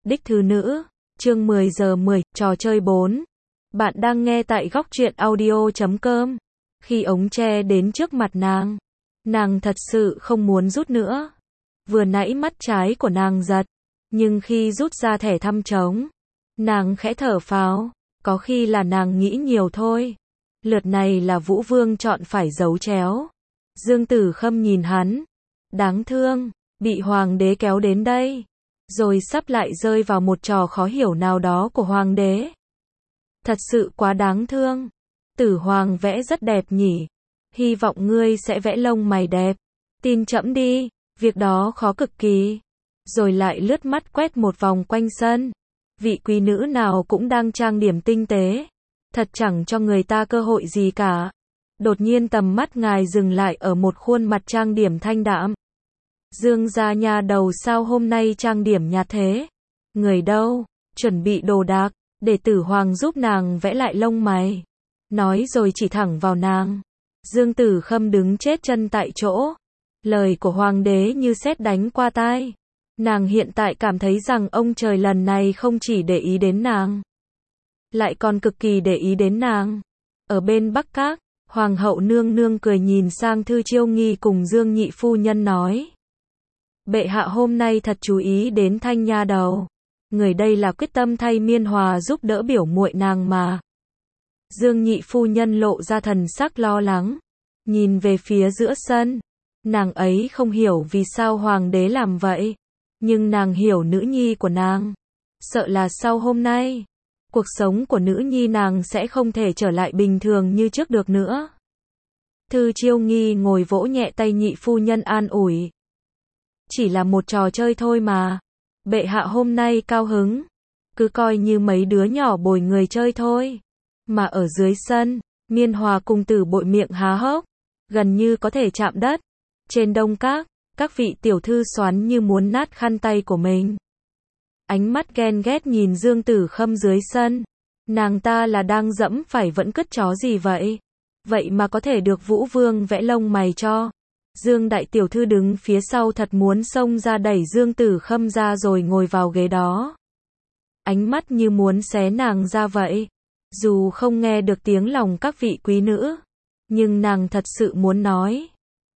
Đích thứ nữ, chương 10 giờ 10, trò chơi 4. Bạn đang nghe tại góc truyện audio.com. Khi ống tre đến trước mặt nàng thật sự không muốn rút nữa. Vừa nãy mắt trái của nàng giật, nhưng khi rút ra thẻ thăm trống, nàng khẽ thở phào, có khi là nàng nghĩ nhiều thôi. Lượt này là Vũ Vương chọn phải giấu chéo. Dương Tử Khâm nhìn hắn, đáng thương, bị hoàng đế kéo đến đây, rồi sắp lại rơi vào một trò khó hiểu nào đó của hoàng đế. Thật sự quá đáng thương. Tử Hoàng vẽ rất đẹp nhỉ. Hy vọng ngươi sẽ vẽ lông mày đẹp. Tin trẫm đi, việc đó khó cực kỳ. Rồi lại lướt mắt quét một vòng quanh sân. Vị quý nữ nào cũng đang trang điểm tinh tế. Thật chẳng cho người ta cơ hội gì cả. Đột nhiên tầm mắt ngài dừng lại ở một khuôn mặt trang điểm thanh đạm. Dương gia nhà đầu sao hôm nay trang điểm nhạt thế? Người đâu? Chuẩn bị đồ đạc, để Tử Hoàng giúp nàng vẽ lại lông mày. Nói rồi chỉ thẳng vào nàng. Dương Tử Khâm đứng chết chân tại chỗ. Lời của hoàng đế như sét đánh qua tai. Nàng hiện tại cảm thấy rằng ông trời lần này không chỉ để ý đến nàng, lại còn cực kỳ để ý đến nàng. Ở bên Bắc Các, Hoàng hậu nương nương cười nhìn sang Thư Chiêu Nghi cùng Dương nhị phu nhân nói. Bệ hạ hôm nay thật chú ý đến Thanh nha đầu. Người đây là quyết tâm thay Miên Hòa giúp đỡ biểu muội nàng mà. Dương nhị phu nhân lộ ra thần sắc lo lắng, nhìn về phía giữa sân. Nàng ấy không hiểu vì sao hoàng đế làm vậy, nhưng nàng hiểu nữ nhi của nàng. Sợ là sau hôm nay, cuộc sống của nữ nhi nàng sẽ không thể trở lại bình thường như trước được nữa. Thư Chiêu Nghi ngồi vỗ nhẹ tay nhị phu nhân an ủi. Chỉ là một trò chơi thôi mà. Bệ hạ hôm nay cao hứng, cứ coi như mấy đứa nhỏ bồi người chơi thôi. Mà ở dưới sân, Miên Hòa cùng Tử Bội miệng há hốc, gần như có thể chạm đất. Trên Đông các vị tiểu thư xoắn như muốn nát khăn tay của mình. Ánh mắt ghen ghét nhìn Dương Tử Khâm dưới sân. Nàng ta là đang dẫm phải vẫn cứt chó gì vậy? Vậy mà có thể được Vũ Vương vẽ lông mày cho. Dương đại tiểu thư đứng phía sau thật muốn xông ra đẩy Dương Tử Khâm ra rồi ngồi vào ghế đó. Ánh mắt như muốn xé nàng ra vậy. Dù không nghe được tiếng lòng các vị quý nữ, nhưng nàng thật sự muốn nói.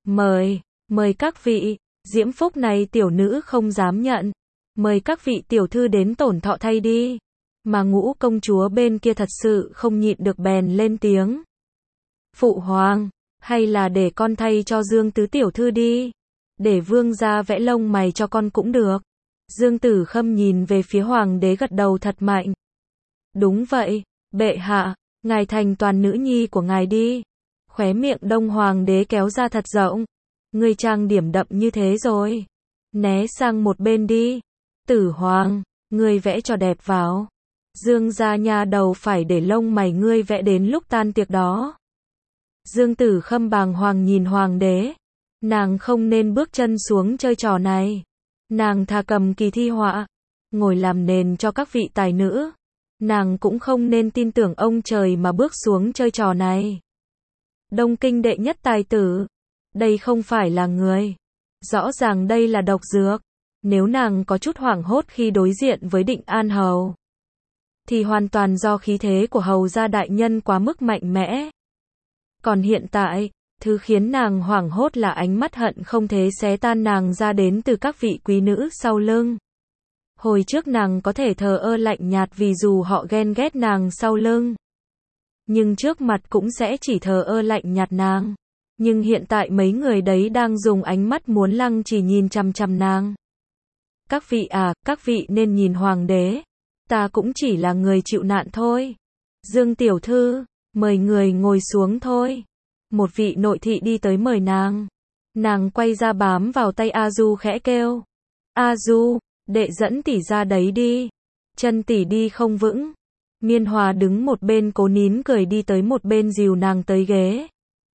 Mời các vị, diễm phúc này tiểu nữ không dám nhận. Mời các vị tiểu thư đến tổn thọ thay đi. Mà Ngũ công chúa bên kia thật sự không nhịn được bèn lên tiếng. Phụ hoàng, hay là để con thay cho Dương tứ tiểu thư đi. Để vương gia vẽ lông mày cho con cũng được. Dương Tử Khâm nhìn về phía hoàng đế gật đầu thật mạnh. Đúng vậy, bệ hạ, ngài thành toàn nữ nhi của ngài đi. Khóe miệng Đông hoàng đế kéo ra thật rộng. Ngươi trang điểm đậm như thế rồi, né sang một bên đi. Tử Hoàng, ngươi vẽ cho đẹp vào. Dương gia nhà đầu phải để lông mày ngươi vẽ đến lúc tan tiệc đó. Dương Tử Khâm bàng hoàng nhìn hoàng đế. Nàng không nên bước chân xuống chơi trò này. Nàng thà cầm kỳ thi họa, ngồi làm nền cho các vị tài nữ. Nàng cũng không nên tin tưởng ông trời mà bước xuống chơi trò này. Đông Kinh đệ nhất tài tử. Đây không phải là người. Rõ ràng đây là độc dược. Nếu nàng có chút hoảng hốt khi đối diện với Định An Hầu, thì hoàn toàn do khí thế của hầu gia đại nhân quá mức mạnh mẽ. Còn hiện tại, thứ khiến nàng hoảng hốt là ánh mắt hận không thể xé tan nàng ra đến từ các vị quý nữ sau lưng. Hồi trước nàng có thể thờ ơ lạnh nhạt vì dù họ ghen ghét nàng sau lưng, nhưng trước mặt cũng sẽ chỉ thờ ơ lạnh nhạt nàng. Nhưng hiện tại mấy người đấy đang dùng ánh mắt muốn lăng chỉ nhìn chằm chằm nàng. Các vị à, các vị nên nhìn hoàng đế. Ta cũng chỉ là người chịu nạn thôi. Dương tiểu thư, mời người ngồi xuống thôi. Một vị nội thị đi tới mời nàng. Nàng quay ra bám vào tay A Du khẽ kêu. A Du, đệ dẫn tỷ ra đấy đi. Chân tỷ đi không vững. Miên Hòa đứng một bên cố nín cười đi tới một bên dìu nàng tới ghế.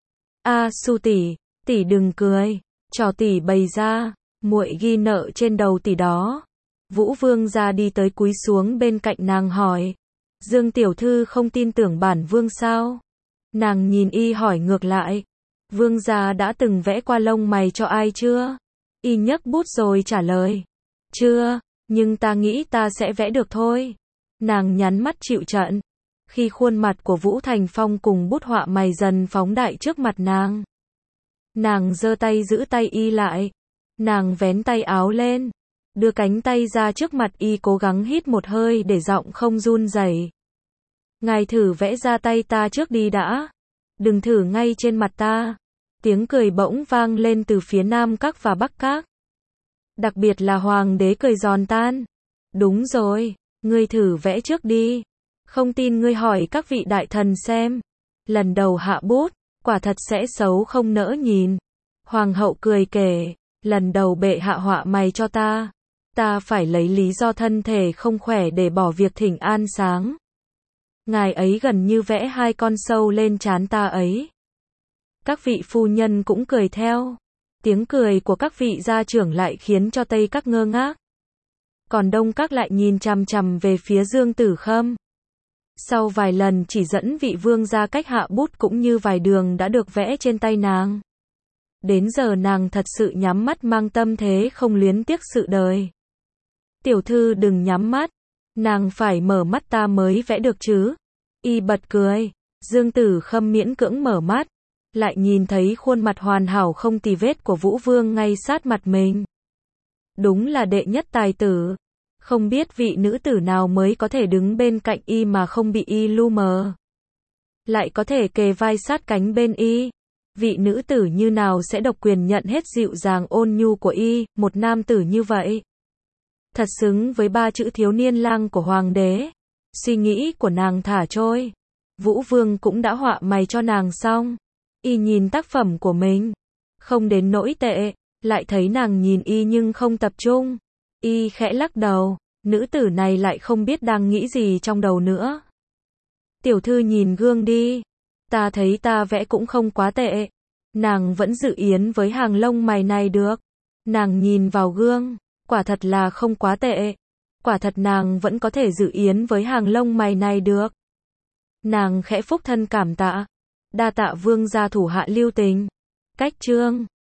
A Su tỷ, tỷ đừng cười, trò tỷ bày ra, muội ghi nợ trên đầu tỷ đó. Vũ Vương gia đi tới cúi xuống bên cạnh nàng hỏi. Dương tiểu thư không tin tưởng bản vương sao? Nàng nhìn y hỏi ngược lại. Vương gia đã từng vẽ qua lông mày cho ai chưa? Y nhấc bút rồi trả lời. Chưa. Nhưng ta nghĩ ta sẽ vẽ được thôi. Nàng nhắm mắt chịu trận. Khi khuôn mặt của Vũ Thành Phong cùng bút họa mày dần phóng đại trước mặt nàng. Nàng giơ tay giữ tay y lại. Nàng vén tay áo lên. Đưa cánh tay ra trước mặt y, cố gắng hít một hơi để giọng không run rẩy. Ngài thử vẽ ra tay ta trước đi đã. Đừng thử ngay trên mặt ta. Tiếng cười bỗng vang lên từ phía Nam Các và Bắc Các. Đặc biệt là Hoàng đế cười giòn tan. Đúng rồi, ngươi thử vẽ trước đi. Không tin ngươi hỏi các vị đại thần xem. Lần đầu hạ bút, quả thật sẽ xấu không nỡ nhìn. Hoàng hậu cười kể, lần đầu bệ hạ họa mày cho ta. Ta phải lấy lý do thân thể không khỏe để bỏ việc thỉnh an sáng. Ngài ấy gần như vẽ 2 con sâu lên trán ta ấy. Các vị phu nhân cũng cười theo. Tiếng cười của các vị gia trưởng lại khiến cho Tây Các ngơ ngác. Còn Đông Các lại nhìn chằm chằm về phía Dương Tử Khâm. Sau vài lần chỉ dẫn vị vương gia cách hạ bút cũng như vài đường đã được vẽ trên tay nàng. Đến giờ nàng thật sự nhắm mắt mang tâm thế không luyến tiếc sự đời. Tiểu thư đừng nhắm mắt. Nàng phải mở mắt ta mới vẽ được chứ. Y bật cười. Dương Tử Khâm miễn cưỡng mở mắt. Lại nhìn thấy khuôn mặt hoàn hảo không tì vết của Vũ Vương ngay sát mặt mình. Đúng là đệ nhất tài tử. Không biết vị nữ tử nào mới có thể đứng bên cạnh y mà không bị y lu mờ. Lại có thể kề vai sát cánh bên y. Vị nữ tử như nào sẽ độc quyền nhận hết dịu dàng ôn nhu của y, một nam tử như vậy. Thật xứng với 3 chữ thiếu niên lang của hoàng đế. Suy nghĩ của nàng thả trôi. Vũ Vương cũng đã họa mày cho nàng xong. Y nhìn tác phẩm của mình. Không đến nỗi tệ. Lại thấy nàng nhìn y nhưng không tập trung. Y khẽ lắc đầu. Nữ tử này lại không biết đang nghĩ gì trong đầu nữa. Tiểu thư nhìn gương đi. Ta thấy ta vẽ cũng không quá tệ. Nàng vẫn dự yến với hàng lông mày này được. Nàng nhìn vào gương. Quả thật là không quá tệ. Quả thật nàng vẫn có thể dự yến với hàng lông mày này được. Nàng khẽ phúc thân cảm tạ. Đa tạ vương gia thủ hạ lưu tình. Cách chương